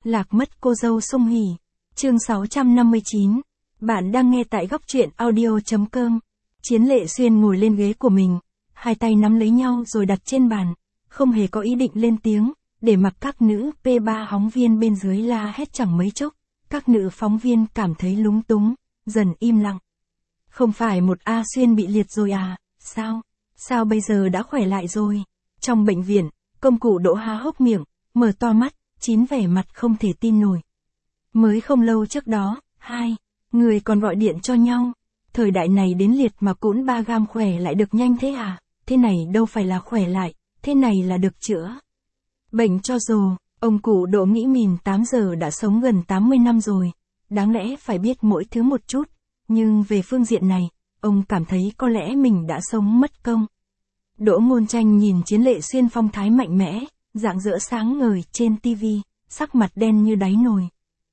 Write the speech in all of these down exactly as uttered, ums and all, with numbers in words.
Lạc mất cô dâu Song Hỷ. Chương sáu trăm năm mươi chín. Bạn đang nghe tại góc truyện audio chấm com. Chiến Lệ Xuyên ngồi lên ghế của mình, hai tay nắm lấy nhau rồi đặt trên bàn, không hề có ý định lên tiếng, để mặc các nữ pê ba phóng viên bên dưới la hét chẳng mấy chốc. Các nữ phóng viên cảm thấy lúng túng, dần im lặng. Không phải một A Xuyên bị liệt rồi à, sao? Sao bây giờ đã khỏe lại rồi? Trong bệnh viện, công cụ Đỗ há hốc miệng, mở to mắt, chín vẻ mặt không thể tin nổi. Mới không lâu trước đó, hai người còn gọi điện cho nhau. Thời đại này đến liệt mà cũn ba gam khỏe lại được nhanh thế à? Thế này đâu phải là khỏe lại, thế này là được chữa. Bệnh cho rồ, ông cụ Đỗ nghĩ mình tám giờ đã sống gần tám mươi năm rồi, đáng lẽ phải biết mỗi thứ một chút, nhưng về phương diện này, ông cảm thấy có lẽ mình đã sống mất công. Đỗ Ngôn Tranh nhìn Chiến Lệ Xuyên phong thái mạnh mẽ, rạng rỡ sáng ngời trên tivi, sắc mặt đen như đáy nồi.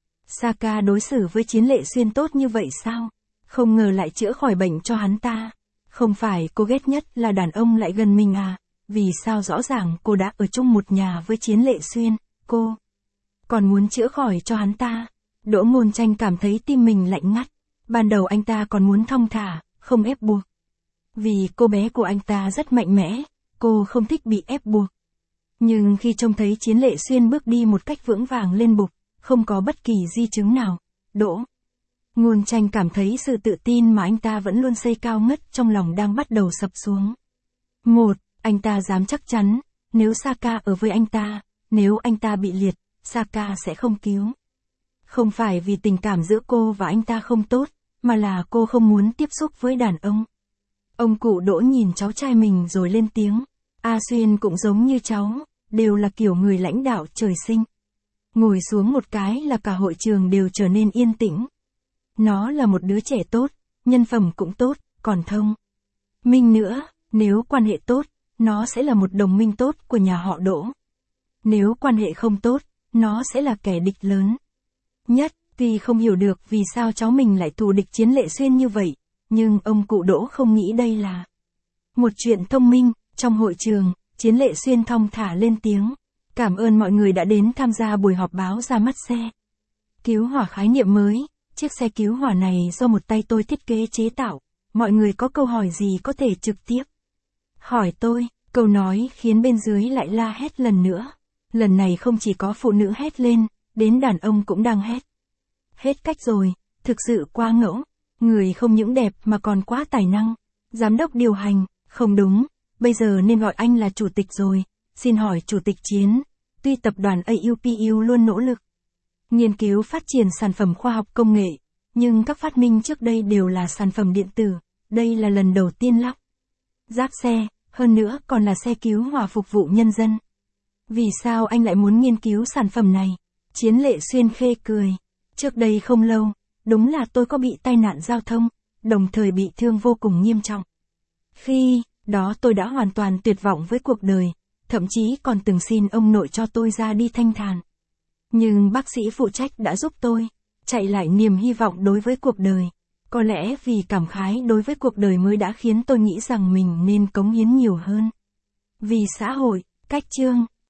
Saka đối xử với Chiến Lệ Xuyên tốt như vậy sao? Không ngờ lại chữa khỏi bệnh cho hắn ta. Không phải cô ghét nhất là đàn ông lại gần mình à? Vì sao rõ ràng cô đã ở chung một nhà với Chiến Lệ Xuyên, cô còn muốn chữa khỏi cho hắn ta? Đỗ Ngôn Tranh cảm thấy tim mình lạnh ngắt. Ban đầu anh ta còn muốn thong thả, không ép buộc. Vì cô bé của anh ta rất mạnh mẽ, cô không thích bị ép buộc. Nhưng khi trông thấy Chiến Lệ Xuyên bước đi một cách vững vàng lên bục, không có bất kỳ di chứng nào, Đỗ Ngôn Tranh cảm thấy sự tự tin mà anh ta vẫn luôn xây cao ngất trong lòng đang bắt đầu sập xuống. Một, anh ta dám chắc chắn, nếu Saka ở với anh ta, nếu anh ta bị liệt, Saka sẽ không cứu. Không phải vì tình cảm giữa cô và anh ta không tốt, mà là cô không muốn tiếp xúc với đàn ông. Ông cụ Đỗ nhìn cháu trai mình rồi lên tiếng. A Xuyên cũng giống như cháu, đều là kiểu người lãnh đạo trời sinh. Ngồi xuống một cái là cả hội trường đều trở nên yên tĩnh. Nó là một đứa trẻ tốt, nhân phẩm cũng tốt, còn thông minh nữa, nếu quan hệ tốt, nó sẽ là một đồng minh tốt của nhà họ Đỗ. Nếu quan hệ không tốt, nó sẽ là kẻ địch lớn nhất. Tuy không hiểu được vì sao cháu mình lại thù địch Chiến Lệ Xuyên như vậy, nhưng ông cụ Đỗ không nghĩ đây là một chuyện thông minh. Trong hội trường, Chiến Lệ Xuyên thong thả lên tiếng. Cảm ơn mọi người đã đến tham gia buổi họp báo ra mắt xe cứu hỏa khái niệm mới. Chiếc xe cứu hỏa này do một tay tôi thiết kế chế tạo. Mọi người có câu hỏi gì có thể trực tiếp hỏi tôi. Câu nói khiến bên dưới lại la hét lần nữa. Lần này không chỉ có phụ nữ hét lên, đến đàn ông cũng đang hét. Hết cách rồi, thực sự quá ngẫu. Người không những đẹp mà còn quá tài năng. Giám đốc điều hành, không đúng, bây giờ nên gọi anh là chủ tịch rồi. Xin hỏi chủ tịch Chiến, tuy tập đoàn a u pê u luôn nỗ lực nghiên cứu phát triển sản phẩm khoa học công nghệ, nhưng các phát minh trước đây đều là sản phẩm điện tử, đây là lần đầu tiên lắp ráp xe, hơn nữa còn là xe cứu hỏa phục vụ nhân dân. Vì sao anh lại muốn nghiên cứu sản phẩm này? Chiến Lệ Xuyên khê cười. Trước đây không lâu, đúng là tôi có bị tai nạn giao thông, đồng thời bị thương vô cùng nghiêm trọng. Khi đó tôi đã hoàn toàn tuyệt vọng với cuộc đời, thậm chí còn từng xin ông nội cho tôi ra đi thanh thản. Nhưng bác sĩ phụ trách đã giúp tôi chạy lại niềm hy vọng đối với cuộc đời. Có lẽ vì cảm khái đối với cuộc đời mới đã khiến tôi nghĩ rằng mình nên cống hiến nhiều hơn vì xã hội. Cách chương